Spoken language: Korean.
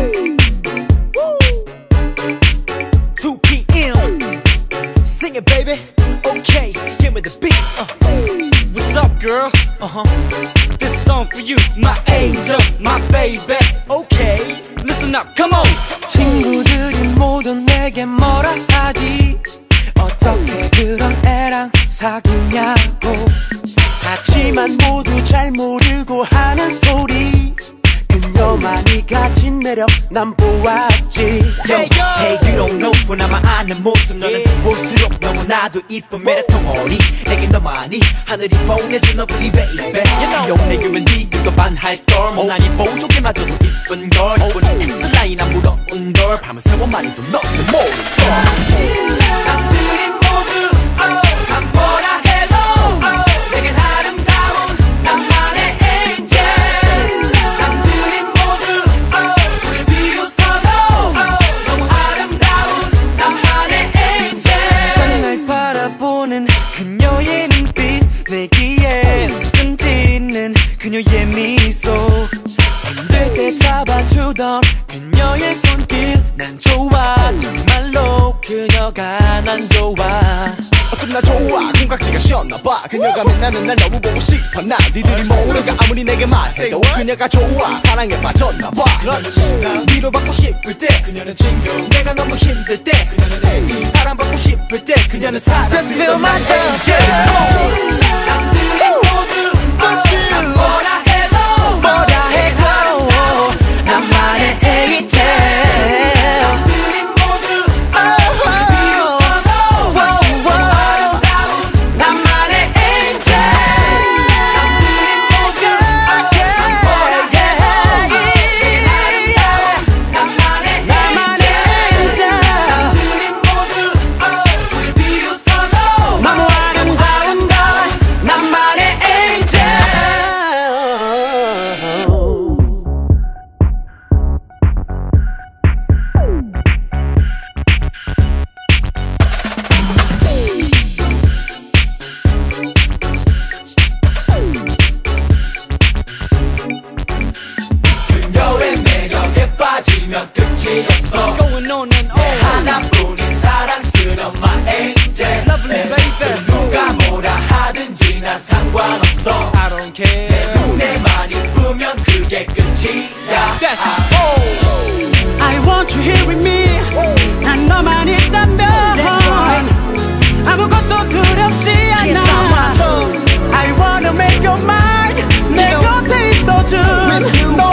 2 p.m. Sing it, baby. Okay, give me the beat. What's up, girl? This song for you, my angel, my baby. Okay, listen up, come on. 친구들이 모두 내게 뭐라 하지? 어떻게 그런 애랑 사귀냐고. 하지만 모두 잘 모르고 하는 소리. 그녀만이 가진 매력 난 보았지. Hey, hey, you don't know 나만 아는 모습. 너는 볼수록 너무나도 이쁜 매력 덩어리. 내게 너만이 하늘이 보내준 너블리 baby. 귀여운 내 교면 니들과 반할걸. 못난이 보조개마저도 이쁜 걸. 이쁜이 S라인 안 물어온 걸. 밤을 새워 말해도 너는 모를걸. 남들이 모두 난 뭐라 해도 내겐 아름다운 나만의 angel. 남들이 모두 우릴 비웃어도 너무 아름다운 나만의 angel. 정말 바라보는 그녀의 눈빛 내기에 웃음 짓는 그녀의 미소. 힘들 때 잡아주던 그녀의 손길 난 좋아. 정말로 그녀가 난 좋아. 어쩜 나 좋아 콩깍지가 씌었나봐. 그녀가 맨날 날 너무 보고 싶어. 나 니들이 모르가 아무리 내게 말해도 그녀가 좋아. 사랑에 빠졌나봐. 그렇지. 위로받고 싶을 때 그녀는 친구. 내가 너무 힘들 때 그녀는 애기. 사랑받고 싶을 때 그녀는 사랑. Just feel my angel. 남들이 모두 난 뭐라 해도 나만의 angel. 남들이 모두 우릴 비웃어도 너무 아름다운 나만의 angel. 남들이 모두 난 뭐라 해도 나만의 angel. 남들이 모두 우릴 비웃어도 너무 아름다운 걸 나만의 angel. 그녀의 매력에 빠지면 끝이 없어. Going on and on. 하나뿐인 사랑스러운 my angel. Lovely baby. 누가 뭐라 하든지 난 상관없어. I don't care. 내 눈에만 이쁘면 그게 끝이야. That's all. I want you here with me. 난 너만 있다면 아무것도 두렵지 않아. I wanna make your mind. 내 곁에 있어준 너